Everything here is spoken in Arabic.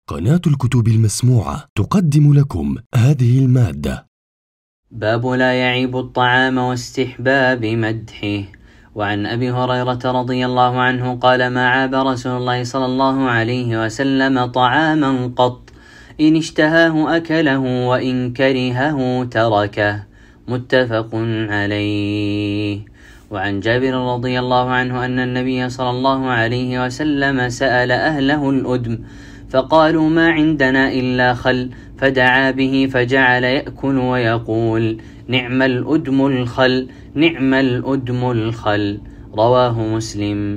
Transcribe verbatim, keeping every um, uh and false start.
قناة الكتب المسموعة تقدم لكم هذه المادة. باب لا يعيب الطعام واستحباب مدحه. وعن أبي هريرة رضي الله عنه قال: ما عاب رسول الله صلى الله عليه وسلم طعاما قط، إن اشتهاه أكله وإن كرهه تركه. متفق عليه. وعن جابر رضي الله عنه أن النبي صلى الله عليه وسلم سأل أهله الأدم فقالوا: ما عندنا إلا خل، فدعا به فجعل يأكل ويقول: نعم الأدم الخل، نعم الأدم الخل. رواه مسلم.